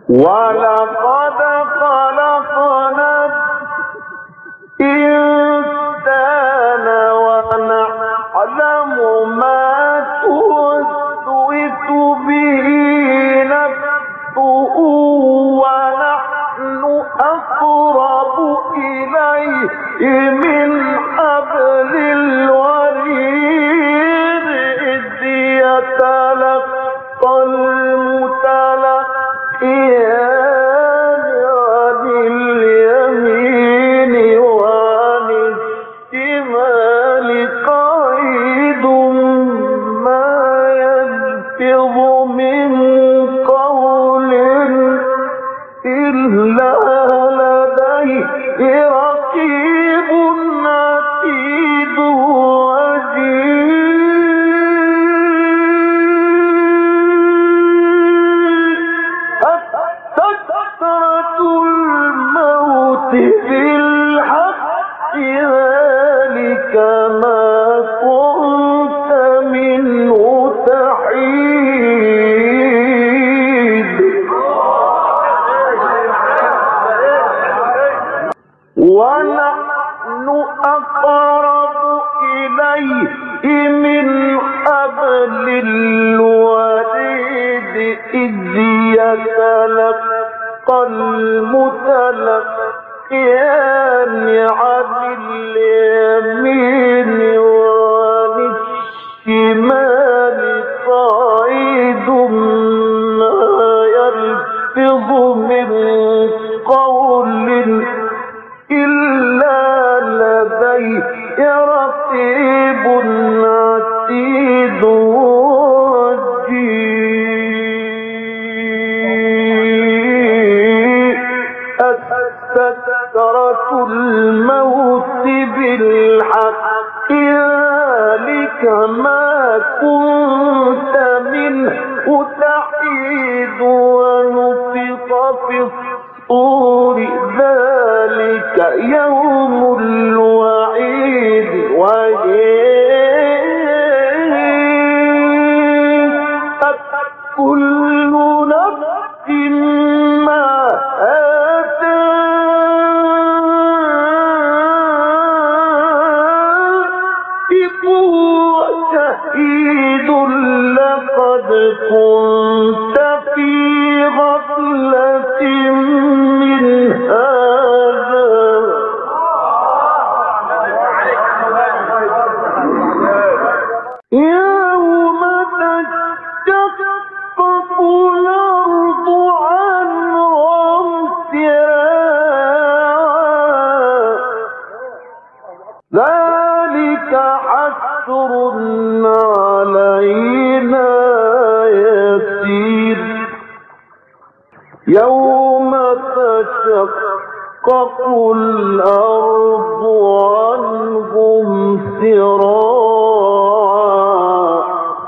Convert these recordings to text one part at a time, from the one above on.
ولقد خلقنا الإنسان ونعلم ما توسوس به نفسه ونحن أقرب إليه من حبل الوريد إذ يتلقى المتلقيان عن اليمين وعن الشمال قعيد ما يلفظ من قول إلا لديه رقيب عتيد سكرة الموت بالحق ذلك ما كنت منه تحيد ونحن أقرب إليه من حبل الوريد إذ يتلقى المتلقيان عن اليمين وعن الشمال قعيد ما يلفظ من قول إلا لديه رقيب عتيد سكرة الموت بالحق ذلك ما كنت منه تحيد ونفخ في الصور ذلك يوم الوعيد وجاءت كل نفس ما وشهيد لقد كنت في غفلة من هذا يوم تشقق الأرض عنهم سراعا ذلك حشر علينا يسير يوم تشقق الأرض عنهم سراعا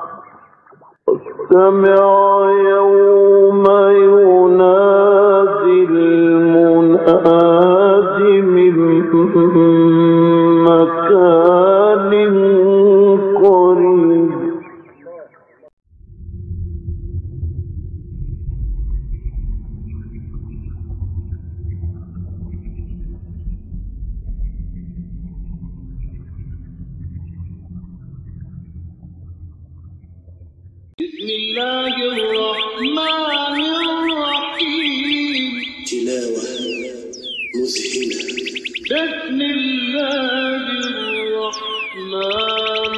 استمع يوم ينادي المناد من مكان قريب بسم الله الرحمن الرحيم تلاوة مذهلة. بسم الله الرحمن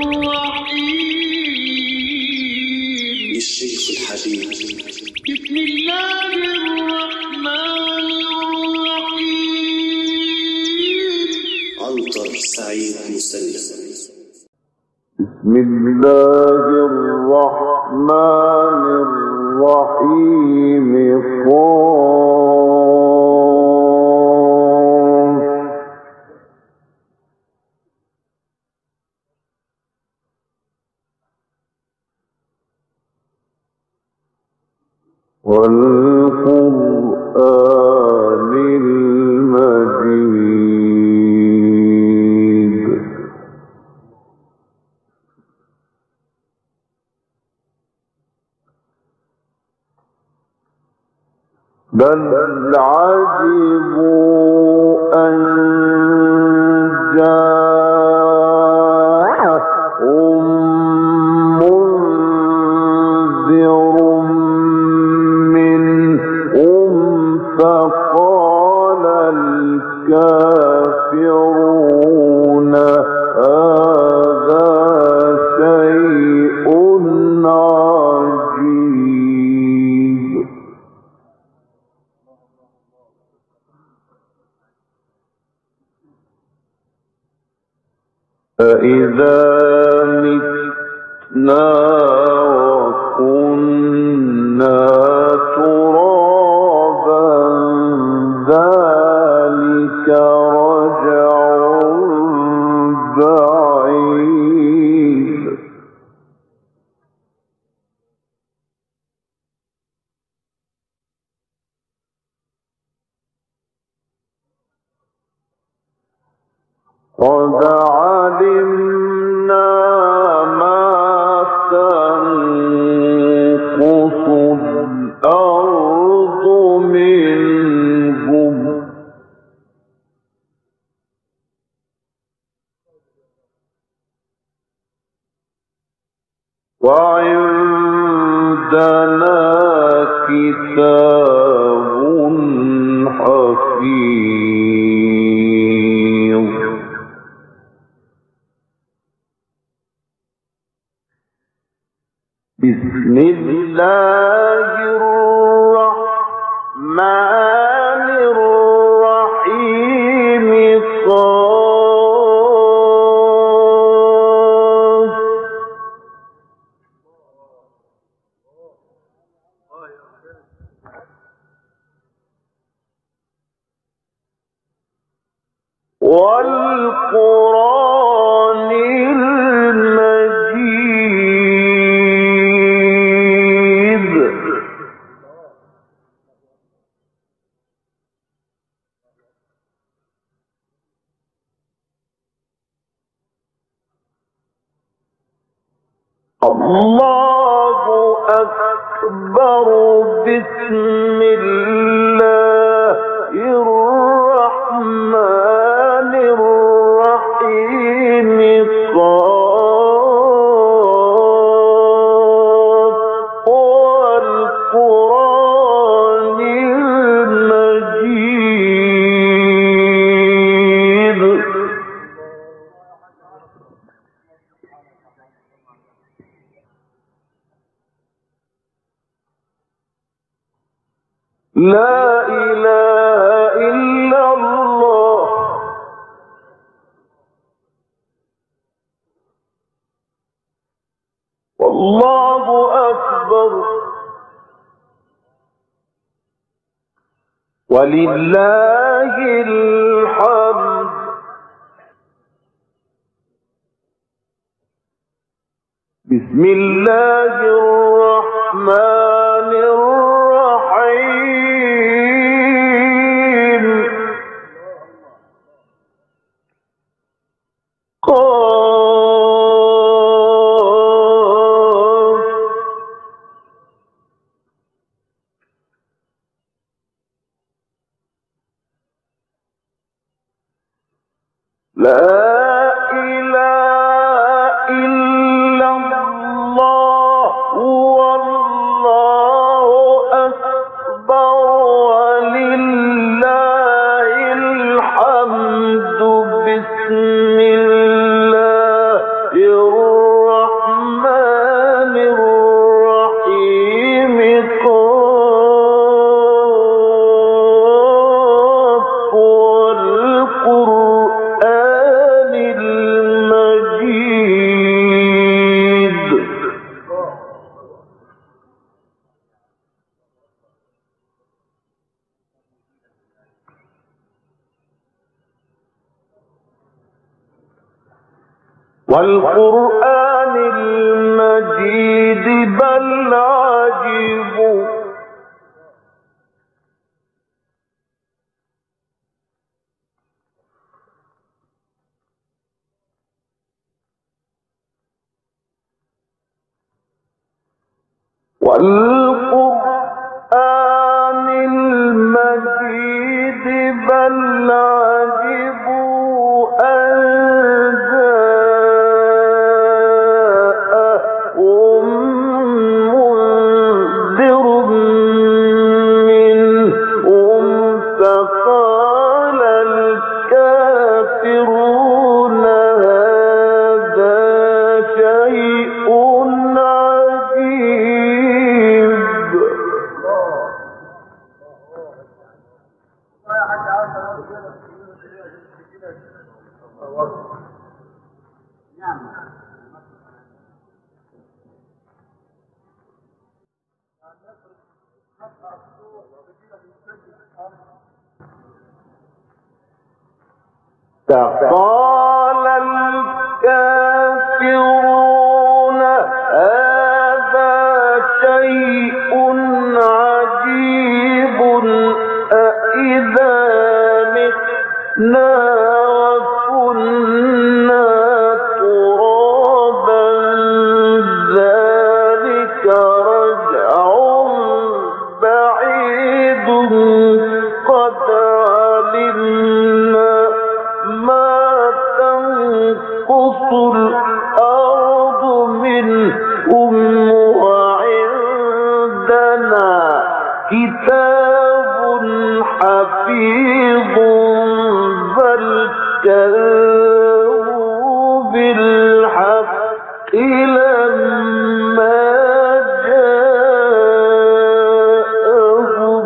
الرحيم للشيخ الحبيب. بسم الله الرحمن الرحيم عنتر سعيد مسلم. بسم الله الرحمن الرحيم والقرآن المجيد بل عجبوا أن جاءهم منذر منهم فقال الكافرون هذا شيء عجيب. أإذا متنا وكنا ترابا ذلك رجع بعيد. قد علمنا ما تنقص الأرض منهم وعندنا كتاب حفيظ. بسم الله الرحمن الرحيم. صاد والقرآن المجيد. الله أكبر. بسم الله الرحمن الرحيم. صاد والقرآن المجيد. لا إله إلا الله والله أكبر ولله الحمد. بسم الله الرحمن الرحيم. قاف لا إله إلا الله والله أكبر ولله الحمد. بسم الله الرحمن الرحيم. قاف والقرآن المجيد. والقرآن المجيد. بل عجبوا والقرآن المجيد فقال الكافرون هذا شيء عجيب أإذا متنا وكنا ترابا ذلك رجع بعيد قد علمنا ما تنقص الأرض منهم وعندنا كتاب حفيظ بل كذبوا بالحق لما جاءهم.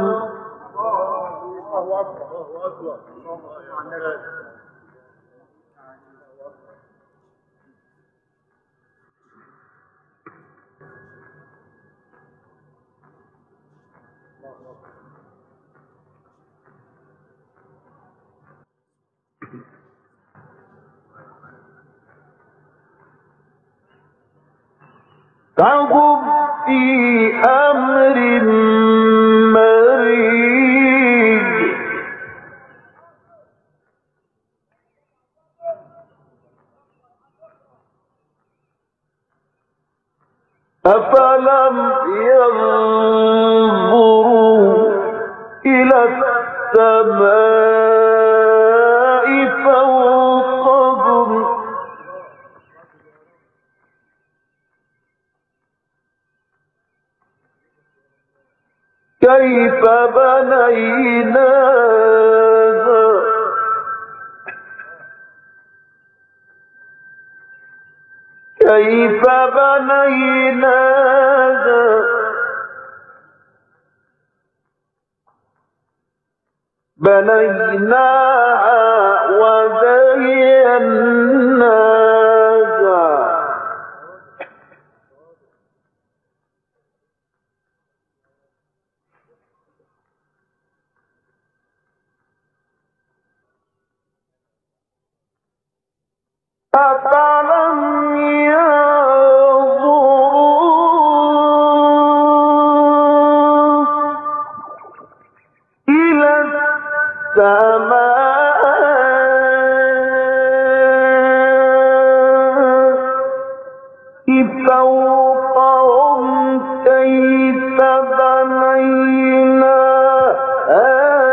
فهم في أمر مريج. أفلم ينظروا إلى السماء فوقهم كيف بنيناها وزيناها أفلم ينظروا إلى السماء فوقهم كيف بنيناها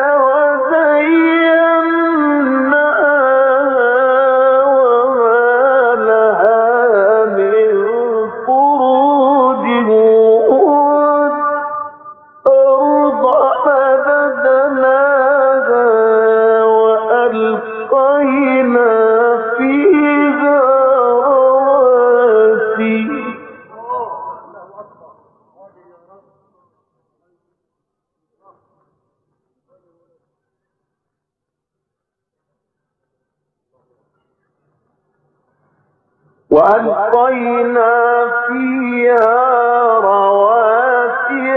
وألقينا فيها رواسي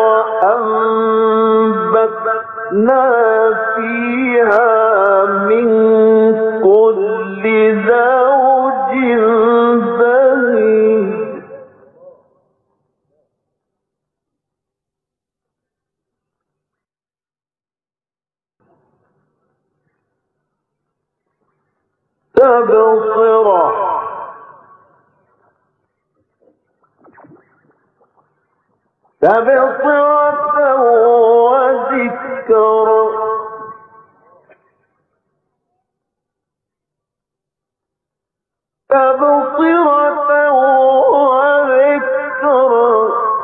وأنبتنا فيها من كل زوج بهيج. تبصرة وذكرى تبصرة وذكرى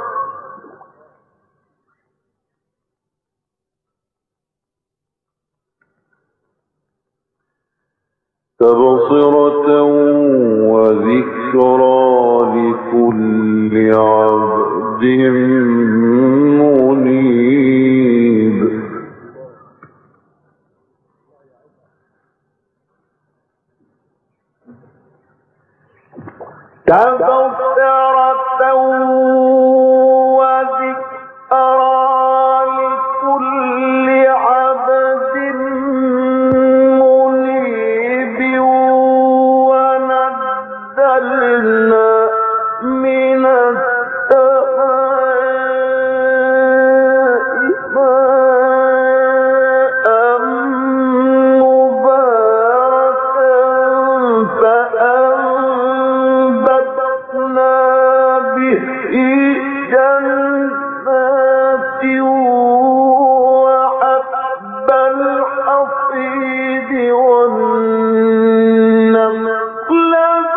تبصرة وذكرى لكل عبد منيب. تبصرة وذكرى لكل عبد منيب ونزلنا من السماء ماء مباركا فأنبتنا به جنات وحب الحصيد والنخل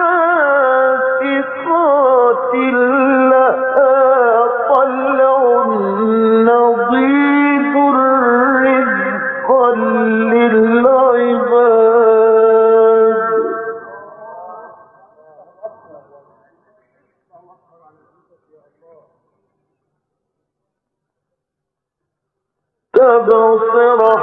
باسقات لها طلع نضيد رزقا للعباد تبصرة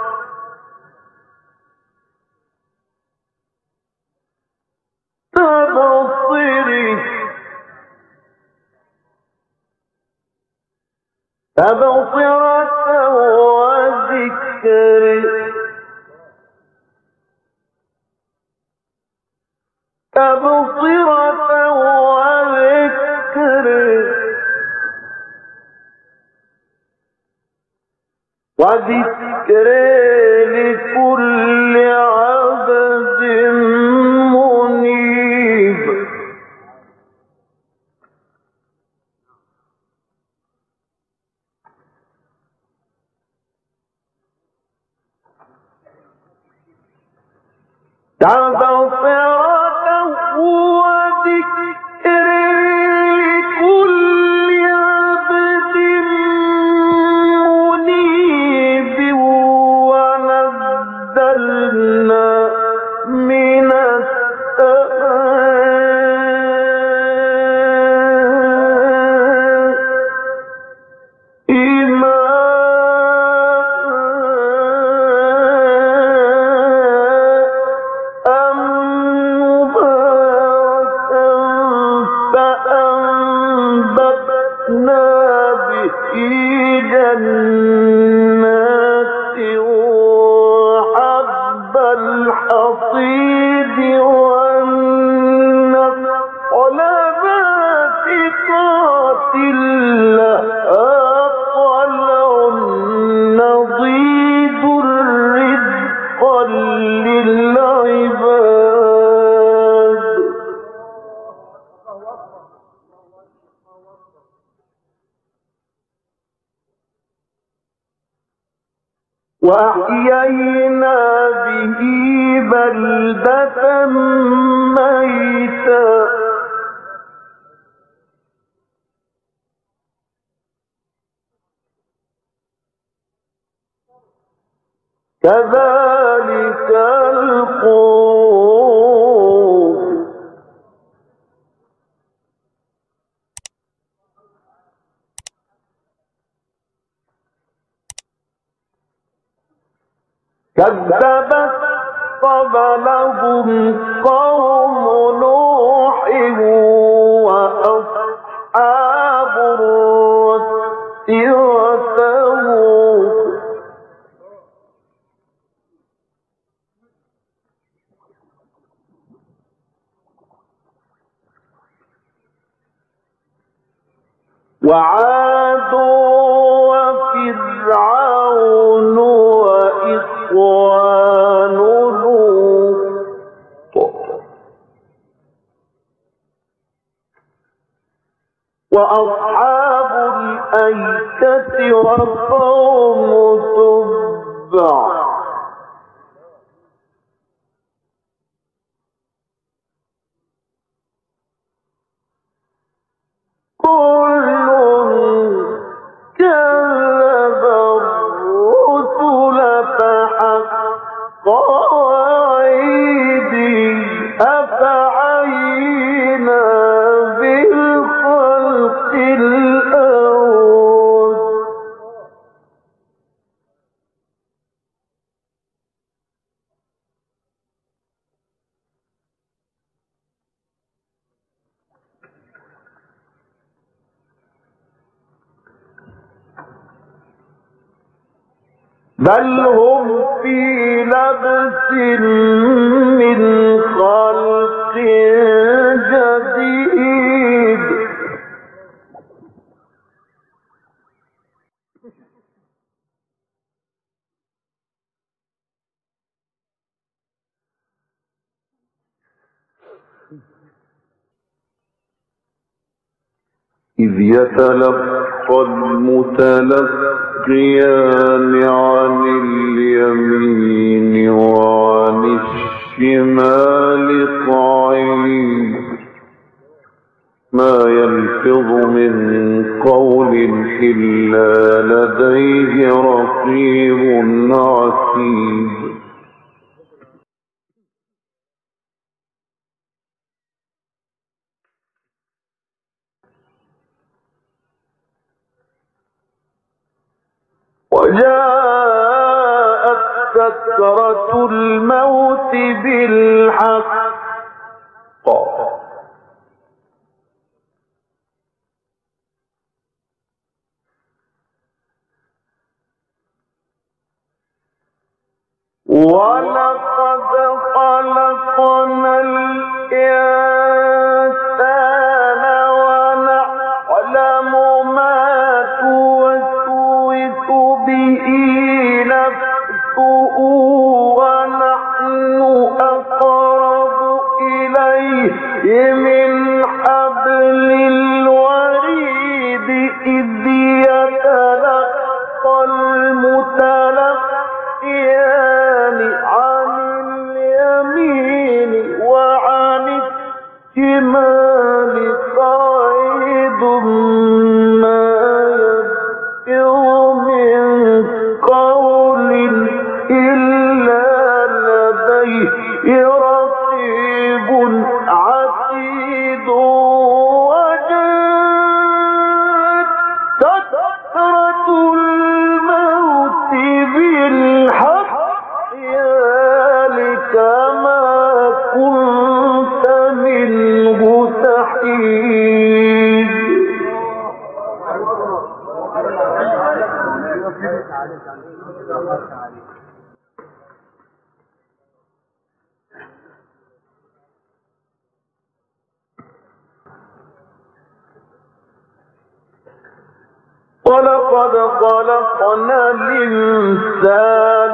تبصرة وذكر تبصرة وذكر لكل عبد منيب تبصرة وذكر لكل عبد منيب ونزلنا من السماء جنات وحب الحصيد والنخل باسقات لها طلع نضيد رزقا للعباد وأحيينا به بلدة ميتا كذلك الخروج كذبت قبلهم قوم نوح وأصحاب الرس وثمود وعاد وفرعون وإخوان لوط وأصحاب الأيكة وقوم تبع كذب الرسل فحق وعيدي أفعينا بالخلق الأول بل هم في لبس من خلق جديد إذ يتلقى المتلقيان عن اليمين وعن الشمال قعيد ما يلفظ من قول إلا لديه رقيب عتيد وجاءت سكرة الموت بالحق ولقد خلقنا الإنسان ونعلم ما توسوس به نفسه ونحن أقرب إليه من حبل الوريد إذ يتلقى المتلقيان عن اليمين وعن الشمال قعيد ما يلفظ من قول إلا لديه رقيب عتيد وجاءت سكرة الموت بالحق ذلك ما كنت منه تحيد ولقد خلقنا الإنسان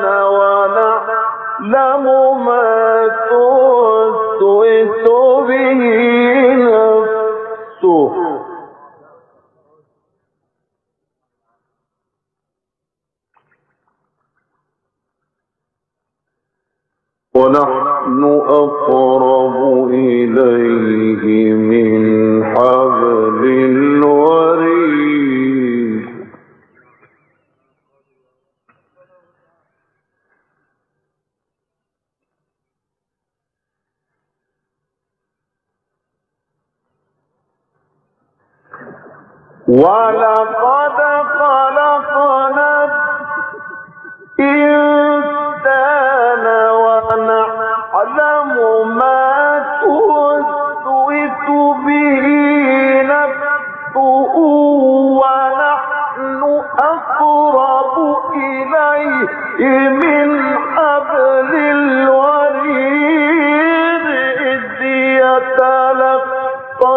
ونعلم ما توسوس به نفسه ونحن أقرب إليه من حبل الوريد ولقد خلقنا الإنسان ونعلم ما توسوس به نفسه ونحن أقرب إليه من حبل الوريد إذ يتلقى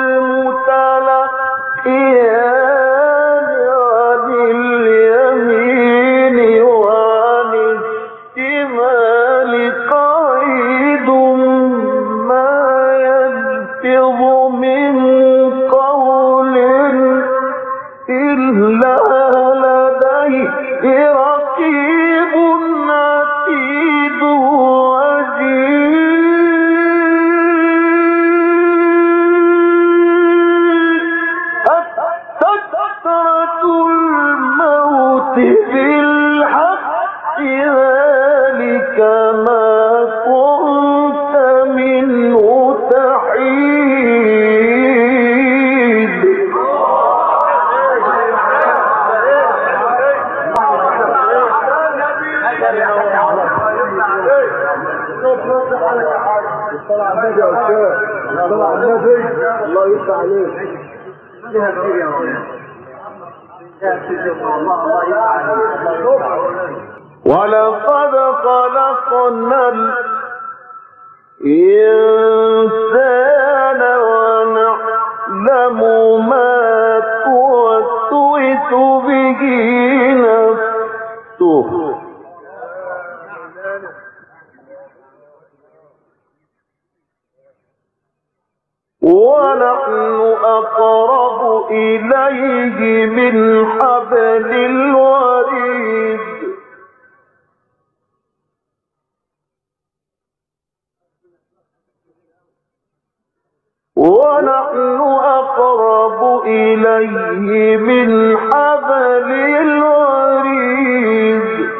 المتلقيان عن اليمين وعن الشمال قعيد ما يلفظ من قول إلا لديه رقيب عتيد سكرة الموت بالحق ذلك ما كنت منه تحيد الله يفتح عليك. لها كثير يا رب. لها كثير. الله يفتح عليك. ولقد خلقنا الإنسان ونعلم ما توسوس به نفسه ونحن أقرب إليه من حبل الوريد ونحن أقرب إليه من حبل الوريد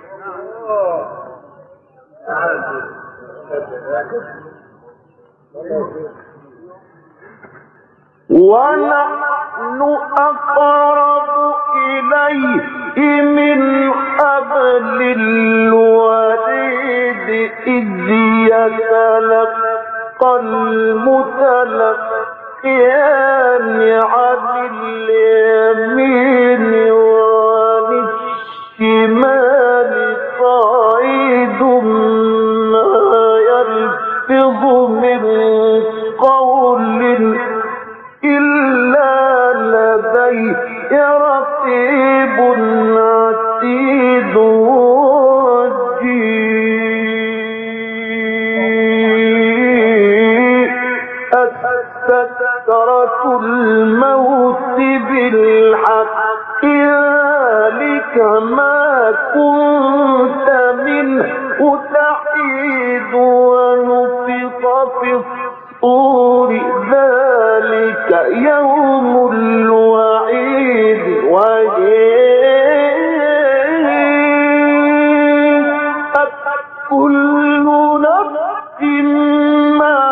ونحن أقرب إليه من حبل الوريد إذ يتلقى المتلقيان عن اليمين وعن الشمال قعيد ما يلفظ من قول إلا لديه رقيب عتيد سكرة الموت بالحق ذلك ما كنت منه تحيد ونفخ في الصور ذلك يوم الوعيد وجاءت كل نفس ما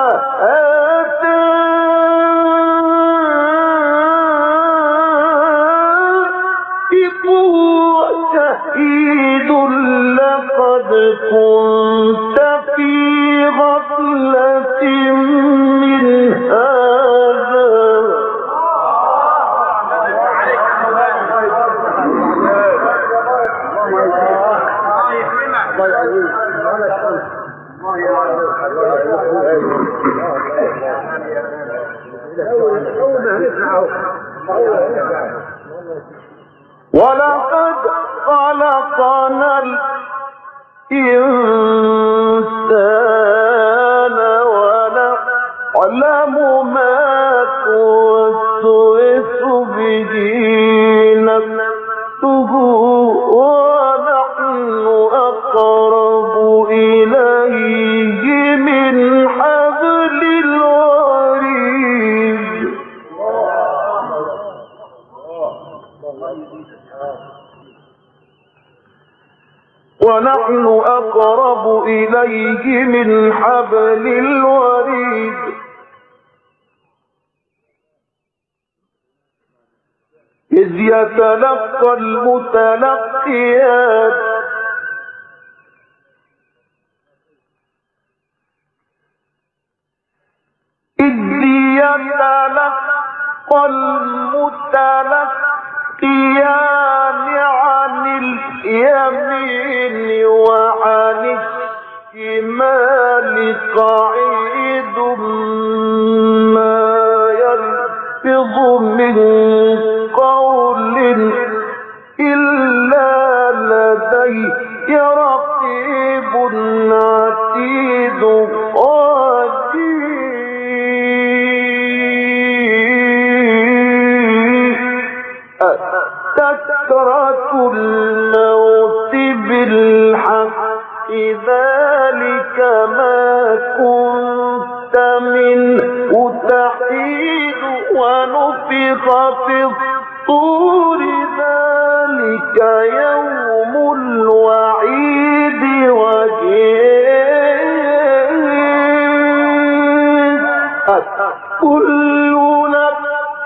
شهيد لقد كنت في غفلة من هذا ولقد خلقنا الإنسان ونعلم ما توسوس به نفسه ونحن أقرب إليه من حبل الوريد ونحن أقرب إليه من حبل الوريد إذ يتلقى المتلقيان عن اليمين وعن الشمال قعيد ما يلفظ من قول إلا لديه رقيب عتيد سكرة الموت بالحق ذلك ما كنت منه تحيد ونفخ في الصور ذلك يوم الوعيد وجاءت كل نفس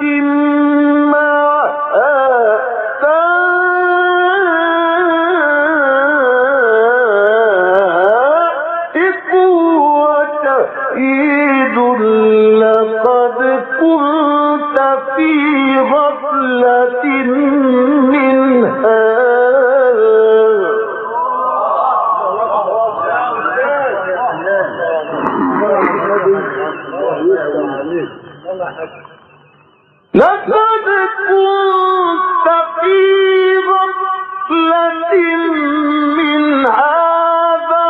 لقد كنت في غفلة من هذا لقد كنت في غفلة من هذا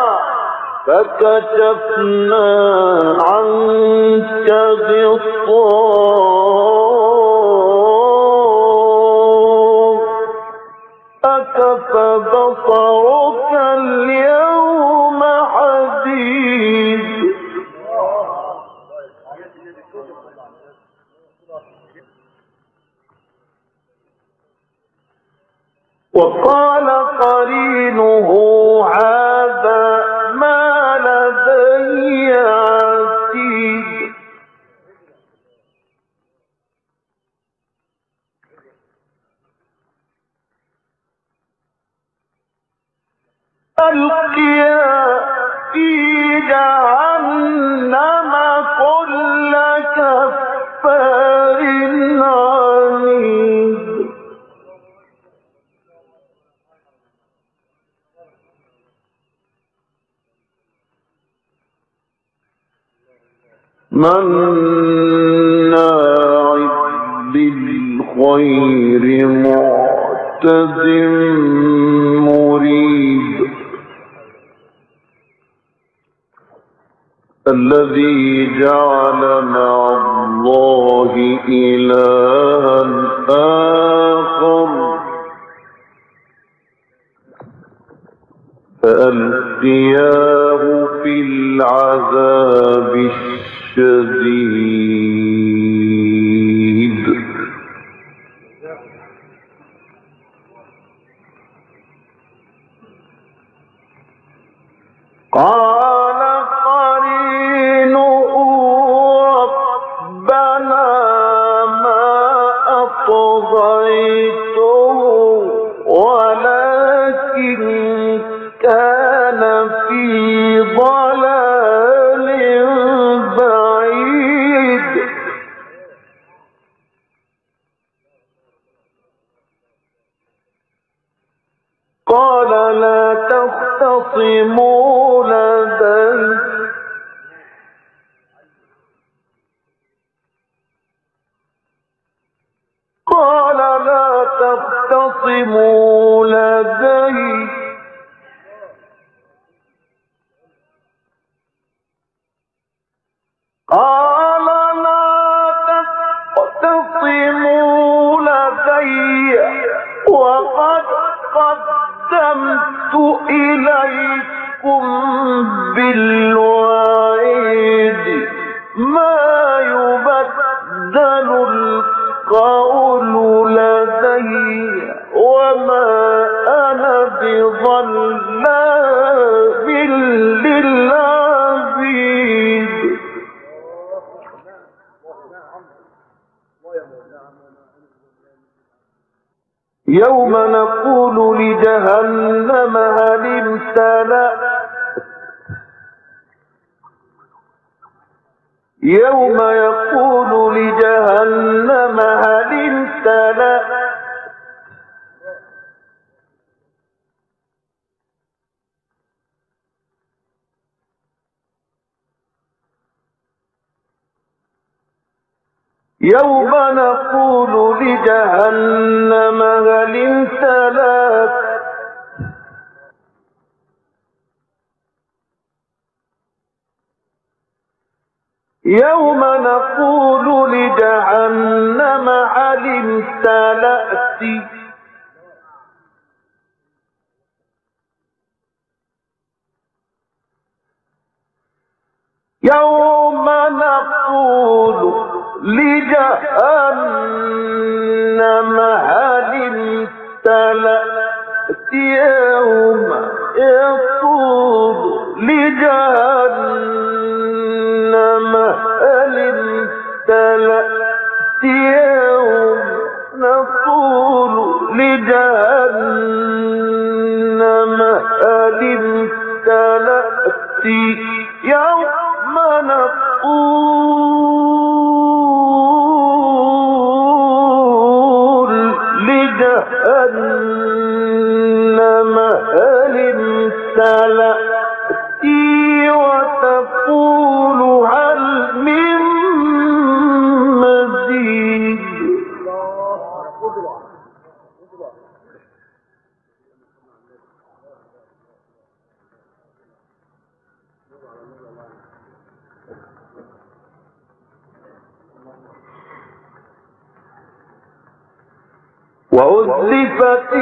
فكشفنا عنك غطاءك فبصرك اليوم حديد. وقال قرينه هذا ما لدي عتيد. ألقيا في جهنم كل كفار عنيد. مناع بالخير معتد مريب. الذي جعل مع الله إلها آخر فألقياه في العذاب الشديد. قال قرينه ربنا ما أطغيته ولكن كان في ضلال بعيد. قال لا تختصموا لدي قال لا تختصموا لدي قال لا تختصموا لدي وقد قدمت إليكم بالوعيد ما يبدل القول لدي وما أنا بظلام للعبيد. يوم نقول لجهنم هل امتلأت يوم يقول لجهنم هل امتلأت يوم نقول لجهنم هل امتلأت يوم نقول لجهنم هل امتلأت يوم نقول لجهنم هل امتلأت يوم يقول لجهنم هل امتلأت يوم نقول لجهنم هل امتلأت يوم نقول لجهنم هل امتلأت وتقول هل من وأزلفت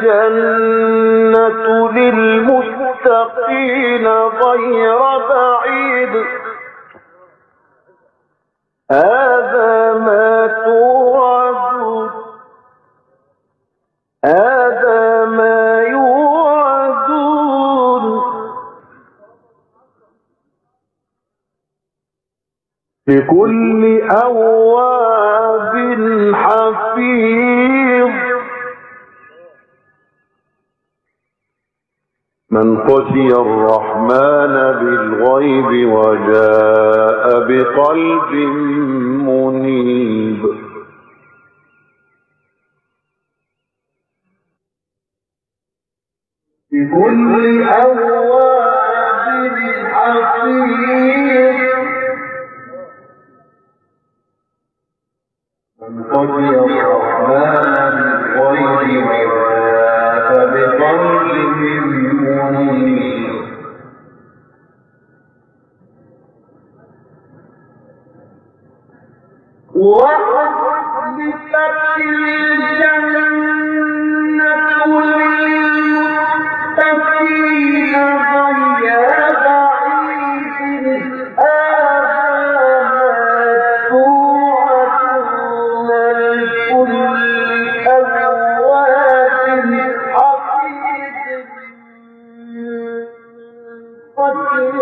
الجنة للمتقين غير بعيد هذا ما توعدون هذا ما يوعدون لكل أواب حفيظ من خشي الرحمن بالغيب وجاء بقلب منيب بكل أواب حفيظ من خشي الرحمن بالغيب وجاء بقلب منيب وأزلفت الجنة للمتقين غير بعيد هذا توعدون لكل أواب حفيظ خشي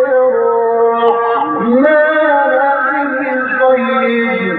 الرحمن بالغيب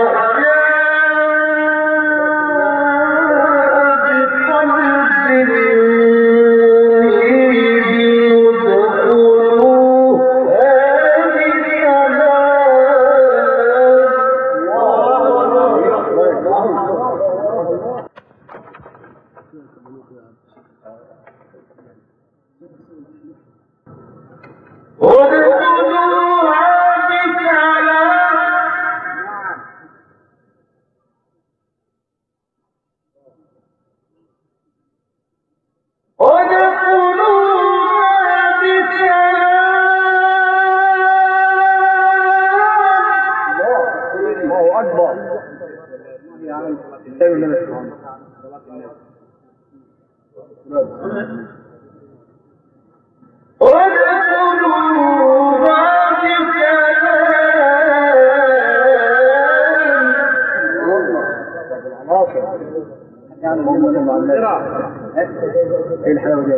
ايه الحلاوه دي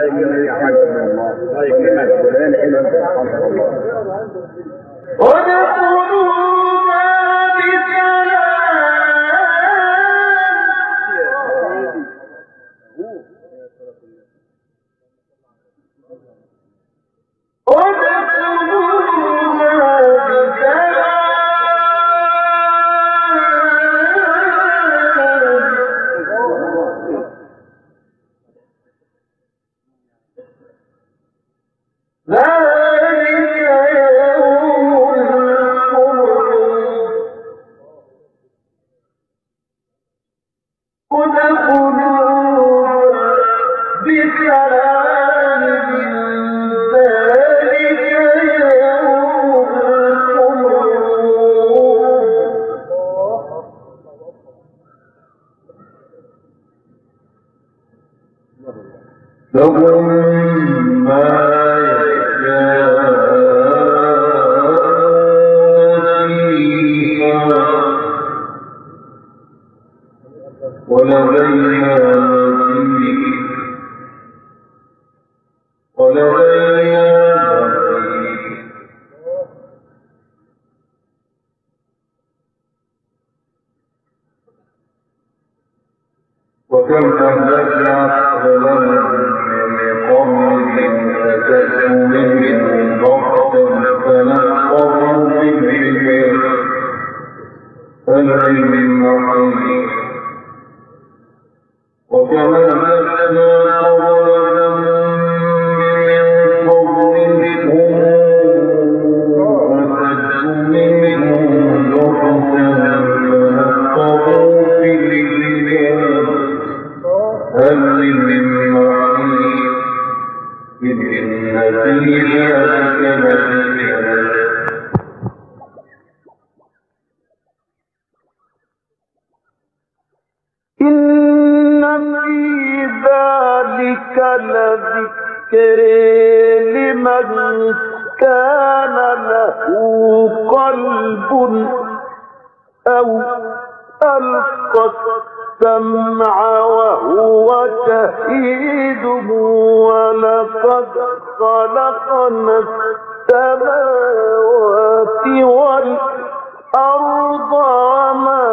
يكرمك يا حاج الله. الله يكرمك يا فلان. حلو انت يا حاج الله. وكم أهلكنا قبلهم من قرن أتتهم منهم بغتة فنقضوا بالعباد هل من محيص وكم أهلكنا قبلهم من قرن أتتهم منهم بغتة فنقضوا بالعباد هل من محيص إذ إن في ذلك لذكرى إن في ذلك لذكر لمن كان له قلب أو ألقى السمع وهو شهيد ولقد خلقنا السماوات والأرض وما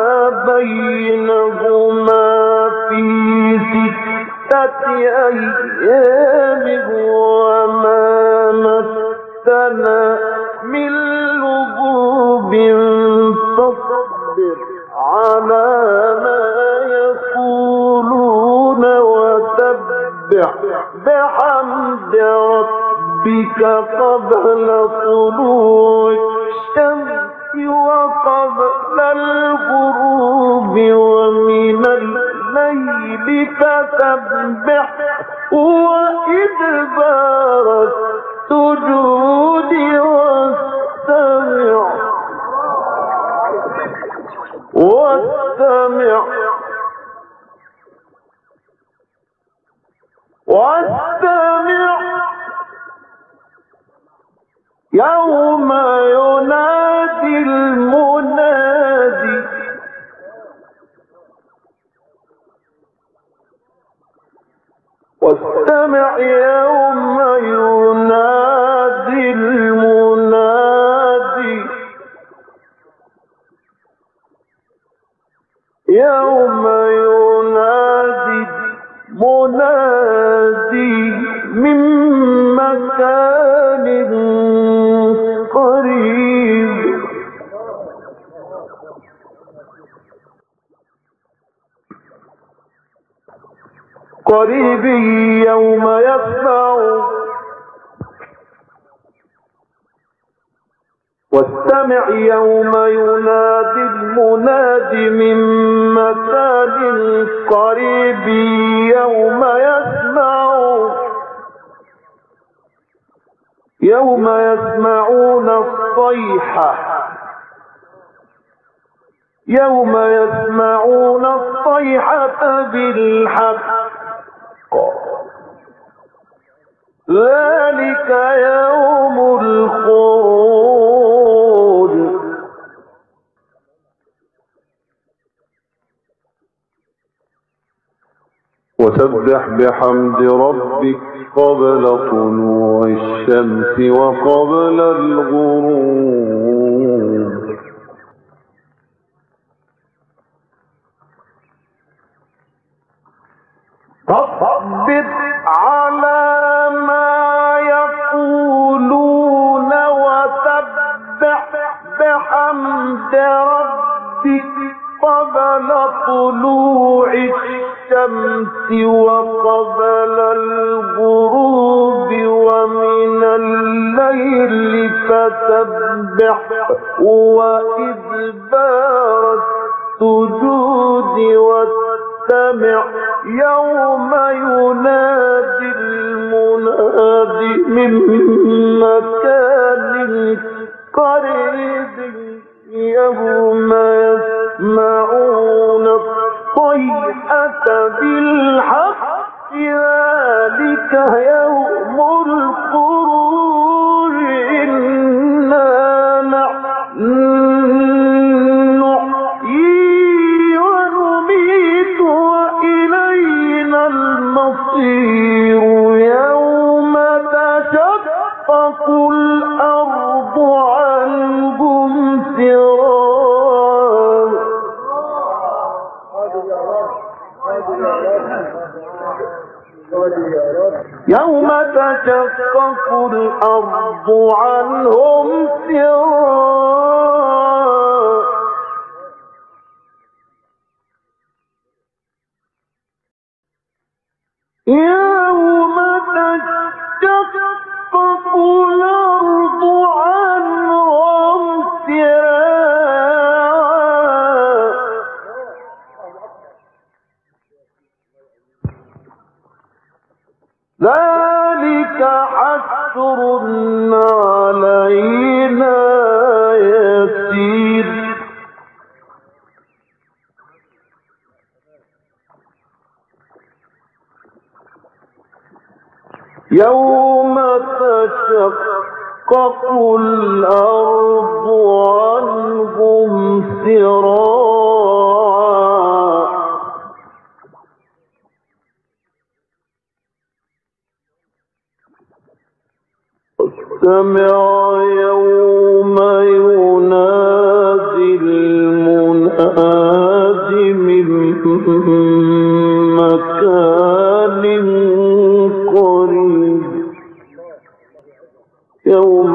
بينهما في 6 أيام وما مسنا من لغوب فاصبر على ما يقولون وسبح بحمد ربك قبل طلوع الشمس وقبل الغروب ومن الليل فسبح وإدبار السجود واستمع يوم ينادي المنادي واستمع يوم ينادي المنادي يوم ينادي منادي من مكان قريب قريب يوم يسمع واستمع يوم ينادي المنادي من مكان قريب يوم يسمعون الصيحة بالحق ذلك يوم الخروج وسبح فسبح بحمد ربك قبل طلوع الشمس وقبل الغروب. فاصبر على ما يقولون وسبح بحمد ربك قبل طلوع الشمس وقبل الغروب ومن الليل فسبح وإدبار السجود واستمع يوم ينادي المناد من مكان قريب يوم يسمعون الصيحة بالحق ذلك يوم الخروج إنا نحيي ونميت وإلينا المصير يوم تشقق الأرض عنهم سرارا. يوم تشقق الأرض عنهم سرارا. يوم تشقق الأرض عنهم سرارا. ذلك حشر علينا يسير. يوم تشقق الأرض عنهم سراعا. استمع يوم ينادي المناد من مكان قريب يوم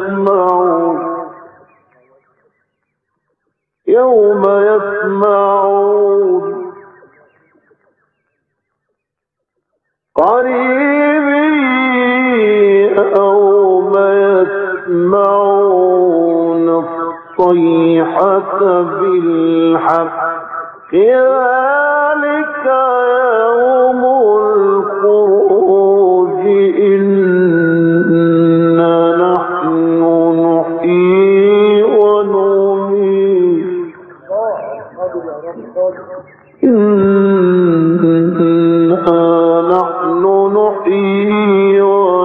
يسمعون قريب يوم يسمعون الصيحة بالحق ذلك يوم الخروج إنا نحن نحيي ونميت إنا نحن نحيي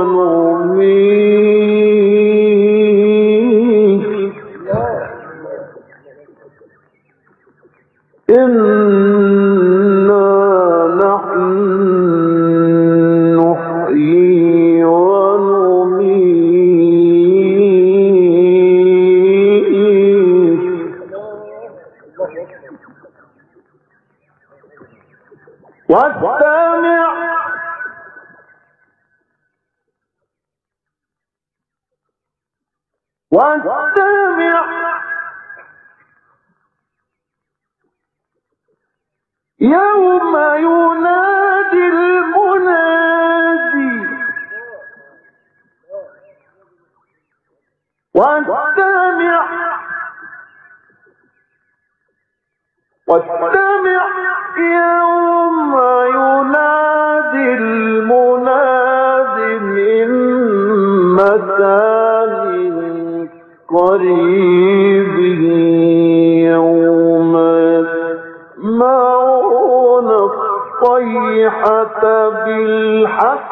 ونميت إنا نحن نحيي ونميت واستمع يوم ينادي المنادي واستمع يوم ينادي المنادي من مكان قريب يوم يسمعون الصيحة بالحق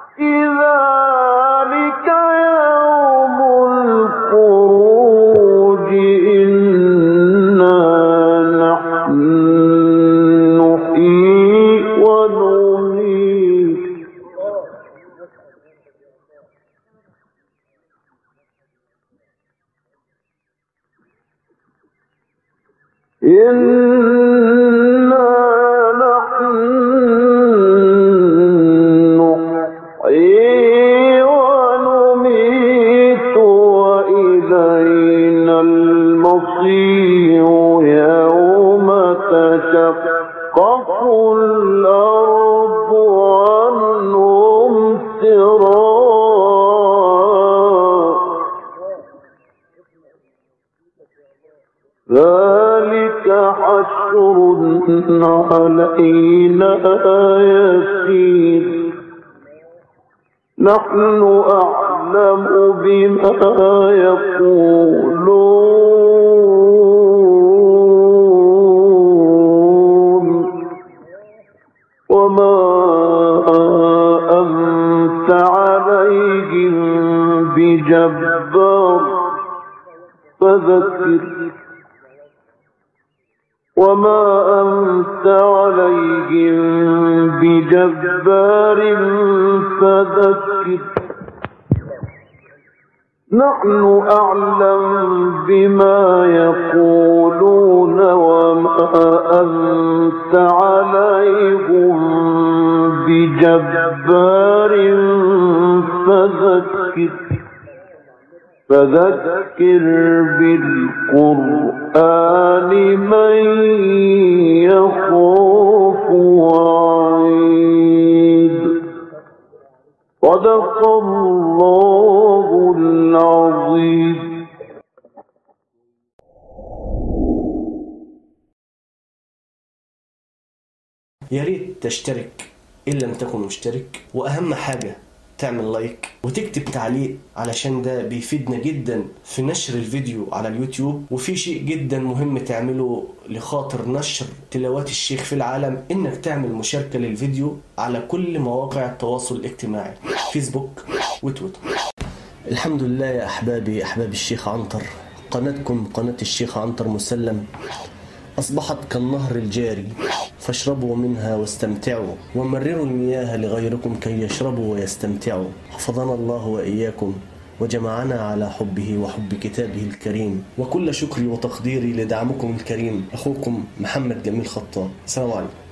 ذلك يوم الخروج إنا نحن نحيي ونميت إنا نحن نحيي ونميت وإلينا المصير يوم تشقق الأرض عنهم سراء ذلك حشر علينا يسير نحن أعلم بما يقولون وما أنت عليهم بجبار فذكر وما أنت عليهم بجبار فذكر نحن أعلم بما يقولون وما أنت عليهم بجبار فذكر بالقرآن من يخاف وعيد صدق الله العظيم. يا ريت تشترك إن لم تكن مشترك، وأهم حاجة تعمل لايك وتكتب تعليق علشان ده بيفيدنا جدا في نشر الفيديو على اليوتيوب. وفي شيء جدا مهم تعمله لخاطر نشر تلاوات الشيخ في العالم، انك تعمل مشاركة للفيديو على كل مواقع التواصل الاجتماعي، فيسبوك وتويتر. الحمد لله يا أحبابي، أحباب الشيخ عنتر، قناتكم قناة الشيخ عنتر مسلم أصبحت كالنهر الجاري، فاشربوا منها واستمتعوا ومرروا المياه لغيركم كي يشربوا ويستمتعوا. حفظنا الله وإياكم وجمعنا على حبه وحب كتابه الكريم. وكل شكري وتقديري لدعمكم الكريم، أخوكم محمد جميل خطاب. السلام عليكم.